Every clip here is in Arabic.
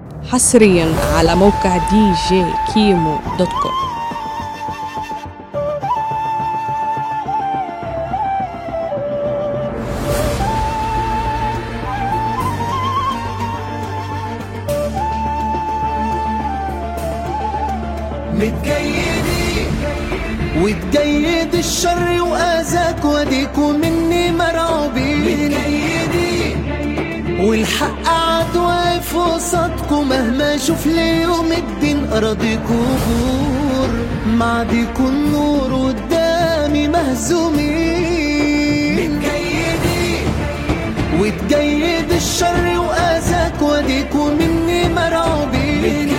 حصريا على موقع دي جي كيمو دوت كوم. متجيدي وتجيد الشر وأذاك وديك ومني مرعوبين. متجيدي والحق قعد واقف وسطكوا مهما اشوف ليوم الدين أراضيكوا بور معديكوا النور قدامي مهزومين. متجيدي وتجيد الشر وأذاك وديك ومني مرعوبين.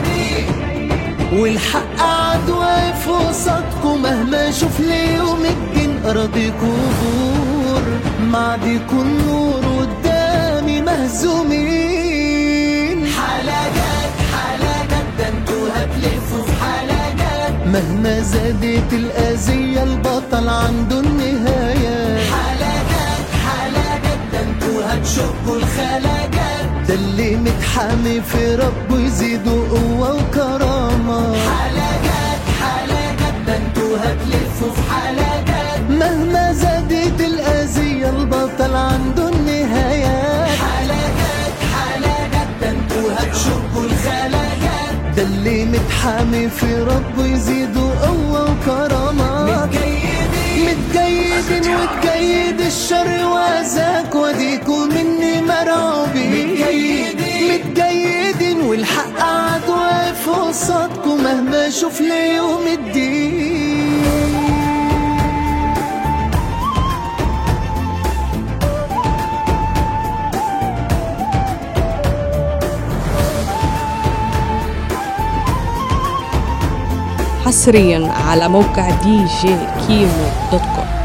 والحق قعد واقف وسطكوا مهما اشوف ليوم الدين أراضيكوا بور معديكوا النور قدامي مهزومين. حلاجات حلاجات ده انتوا هتلفوا في حلاجات مهما زادت الأذية البطل عنده النهاية. حلاجات حلاجات ده انتوا هتشقوا الخلاجات ده اللي متحامي في ربه يزيدوا قوة وكرامة. حلاجات حلاجات ده انتوا هتلفوا في حلاجات مهما زادت الأذية البطل عنده النهايات. حلاجات حلاجات ده انتوا هتشقوا الخلاجات ده اللي متحامي في ربه يزيدوا قوة وكرامة. متجيدين وتجيد الشر وأذاك وديكوا مني مرعوبين. متجيدين والحق قعد واقف وسطكوا مهما اشوف ليوم الدين. حصريا على موقع دي جي كيمو دوت كوم.